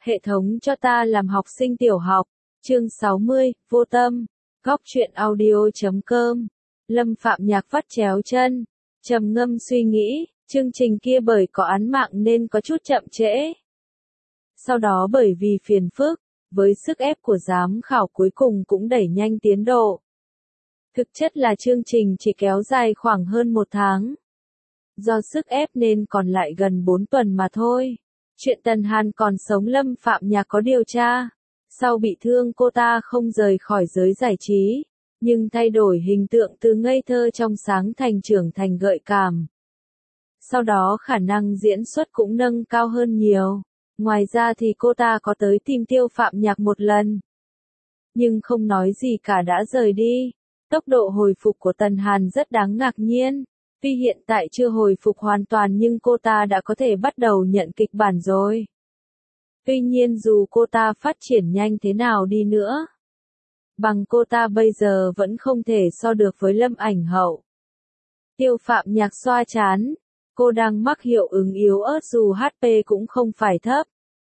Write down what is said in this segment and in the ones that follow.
Hệ thống cho ta làm học sinh tiểu học. Chương 60, vô tâm. Góc truyện audio.com. Lâm Phạm Nhạc vắt chéo chân, trầm ngâm suy nghĩ, chương trình kia bởi có án mạng nên có chút chậm trễ. Sau đó bởi vì phiền phức, với sức ép của giám khảo cuối cùng cũng đẩy nhanh tiến độ. Thực chất là chương trình chỉ kéo dài khoảng hơn 1 tháng. Do sức ép nên còn lại gần 4 tuần mà thôi. Chuyện Tần Hàn còn sống Lâm Phạm Nhạc có điều tra. Sau bị thương cô ta không rời khỏi giới giải trí, nhưng thay đổi hình tượng từ ngây thơ trong sáng thành trưởng thành gợi cảm. Sau đó khả năng diễn xuất cũng nâng cao hơn nhiều. Ngoài ra thì cô ta có tới tìm Tiêu Phạm Nhạc một lần. Nhưng không nói gì cả đã rời đi. Tốc độ hồi phục của Tần Hàn rất đáng ngạc nhiên. Tuy hiện tại chưa hồi phục hoàn toàn nhưng cô ta đã có thể bắt đầu nhận kịch bản rồi. Tuy nhiên dù cô ta phát triển nhanh thế nào đi nữa, bằng cô ta bây giờ vẫn không thể so được với Lâm Ảnh Hậu. Tiêu Phạm Nhạc xoa trán, cô đang mắc hiệu ứng yếu ớt dù HP cũng không phải thấp.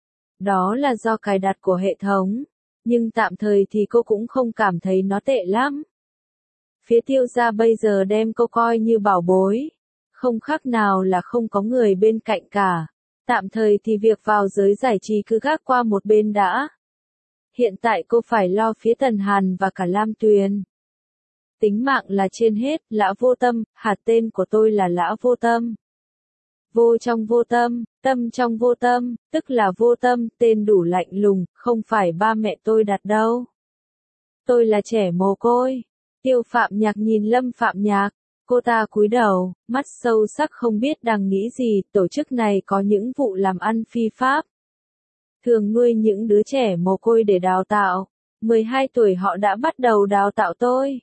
Đó là do cài đặt của hệ thống, nhưng tạm thời thì cô cũng không cảm thấy nó tệ lắm. Phía Tiêu gia bây giờ đem cô coi như bảo bối, không khác nào là không có người bên cạnh cả. Tạm thời thì việc vào giới giải trí cứ gác qua một bên đã. Hiện tại cô phải lo phía Tần Hàn và cả Lam Tuyền. Tính mạng là trên hết, Lã Vô Tâm, hạt tên của tôi là Lã Vô Tâm. Vô trong vô tâm, tâm trong vô tâm, tức là vô tâm, tên đủ lạnh lùng, không phải ba mẹ tôi đặt đâu. Tôi là trẻ mồ côi. Tiêu Phạm Nhạc nhìn Lâm Phạm Nhạc. Cô ta cúi đầu, mắt sâu sắc không biết đang nghĩ gì, tổ chức này có những vụ làm ăn phi pháp. Thường nuôi những đứa trẻ mồ côi để đào tạo. 12 tuổi họ đã bắt đầu đào tạo tôi.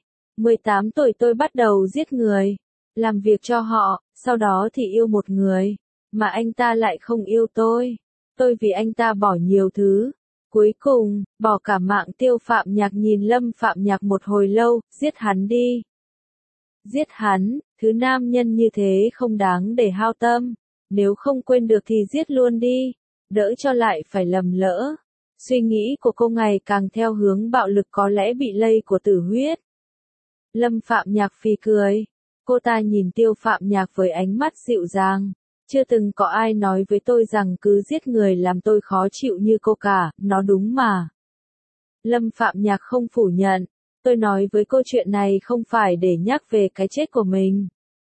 18 tuổi tôi bắt đầu giết người. Làm việc cho họ, sau đó thì yêu một người. Mà anh ta lại không yêu tôi. Tôi vì anh ta bỏ nhiều thứ. Cuối cùng, bỏ cả mạng. Tiêu Phạm Nhạc nhìn Lâm Phạm Nhạc một hồi lâu, giết hắn đi. Giết hắn, thứ nam nhân như thế không đáng để hao tâm. Nếu không quên được thì giết luôn đi. Đỡ cho lại phải lầm lỡ. Suy nghĩ của cô ngày càng theo hướng bạo lực có lẽ bị lây của tử huyết. Lâm Phạm Nhạc phì cười. Cô ta nhìn Tiêu Phạm Nhạc với ánh mắt dịu dàng. Chưa từng có ai nói với tôi rằng cứ giết người làm tôi khó chịu như cô cả, nó đúng mà. Lâm Phạm Nhạc không phủ nhận. Tôi nói với cô chuyện này không phải để nhắc về cái chết của mình.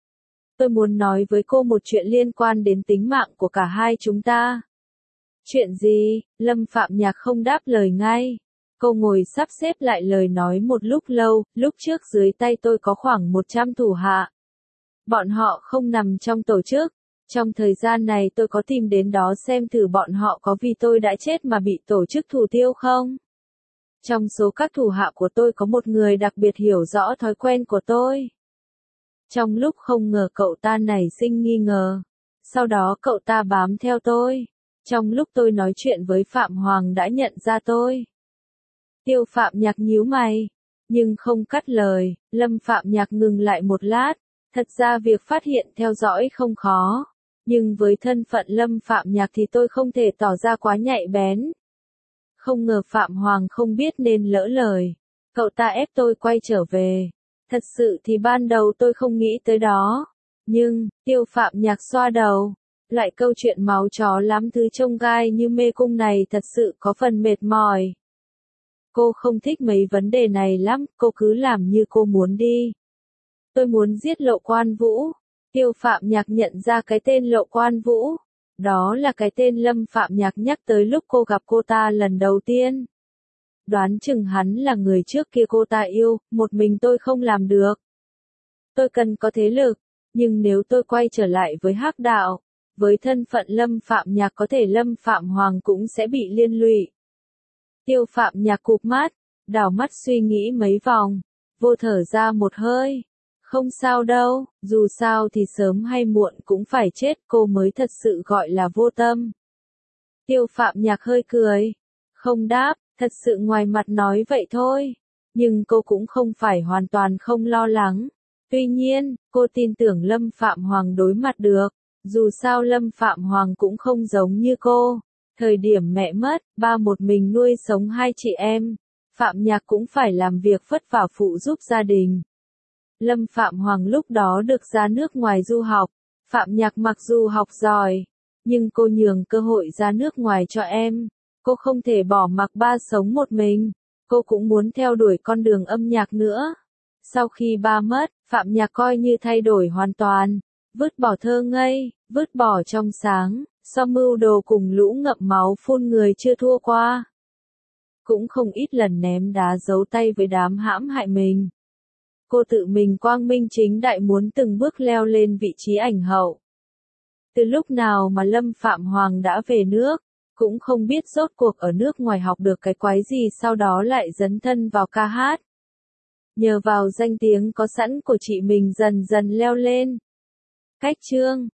Tôi muốn nói với cô một chuyện liên quan đến tính mạng của cả hai chúng ta. Chuyện gì? Lâm Phạm Nhạc không đáp lời ngay. Cô ngồi sắp xếp lại lời nói một lúc lâu, lúc trước dưới tay tôi có khoảng 100 thủ hạ. Bọn họ không nằm trong tổ chức. Trong thời gian này tôi có tìm đến đó xem thử bọn họ có vì tôi đã chết mà bị tổ chức thủ tiêu không. Trong số các thủ hạ của tôi có một người đặc biệt hiểu rõ thói quen của tôi. Trong lúc không ngờ cậu ta nảy sinh nghi ngờ. Sau đó cậu ta bám theo tôi. Trong lúc tôi nói chuyện với Phạm Hoàng đã nhận ra tôi. Tiêu Phạm Nhạc nhíu mày, nhưng không cắt lời. Lâm Phạm Nhạc ngừng lại một lát. Thật ra việc phát hiện theo dõi không khó. Nhưng với thân phận Lâm Phạm Nhạc thì tôi không thể tỏ ra quá nhạy bén. Không ngờ Phạm Hoàng không biết nên lỡ lời. Cậu ta ép tôi quay trở về. Thật sự thì ban đầu tôi không nghĩ tới đó. Nhưng, Tiêu Phạm Nhạc xoa đầu. Lại câu chuyện máu chó lắm thứ trông gai như mê cung này thật sự có phần mệt mỏi. Cô không thích mấy vấn đề này lắm, cô cứ làm như cô muốn đi. Tôi muốn giết Lộ Quan Vũ. Tiêu Phạm Nhạc nhận ra cái tên Lộ Quan Vũ. Đó là cái tên Lâm Phạm Nhạc nhắc tới lúc cô gặp cô ta lần đầu tiên. Đoán chừng hắn là người trước kia cô ta yêu, một mình tôi không làm được. Tôi cần có thế lực, nhưng nếu tôi quay trở lại với Hắc Đạo, với thân phận Lâm Phạm Nhạc có thể Lâm Phạm Hoàng cũng sẽ bị liên lụy. Tiêu Phạm Nhạc cụp mắt, đảo mắt suy nghĩ mấy vòng, vô thở ra một hơi. Không sao đâu, dù sao thì sớm hay muộn cũng phải chết, cô mới thật sự gọi là vô tâm. Tiêu Phạm Nhạc hơi cười, không đáp, thật sự ngoài mặt nói vậy thôi. Nhưng cô cũng không phải hoàn toàn không lo lắng. Tuy nhiên, cô tin tưởng Lâm Phạm Hoàng đối mặt được. Dù sao Lâm Phạm Hoàng cũng không giống như cô. Thời điểm mẹ mất, ba một mình nuôi sống hai chị em. Phạm Nhạc cũng phải làm việc vất vả phụ giúp gia đình. Lâm Phạm Hoàng lúc đó được ra nước ngoài du học. Phạm Nhạc mặc dù học giỏi, nhưng cô nhường cơ hội ra nước ngoài cho em. Cô không thể bỏ mặc ba sống một mình. Cô cũng muốn theo đuổi con đường âm nhạc nữa. Sau khi ba mất, Phạm Nhạc coi như thay đổi hoàn toàn. Vứt bỏ thơ ngây, vứt bỏ trong sáng, so mưu đồ cùng lũ ngậm máu phun người chưa thua qua. Cũng không ít lần ném đá giấu tay với đám hãm hại mình. Cô tự mình quang minh chính đại muốn từng bước leo lên vị trí ảnh hậu. Từ lúc nào mà Lâm Phạm Hoàng đã về nước, cũng không biết rốt cuộc ở nước ngoài học được cái quái gì sau đó lại dấn thân vào ca hát. Nhờ vào danh tiếng có sẵn của chị mình dần dần leo lên. Cách chương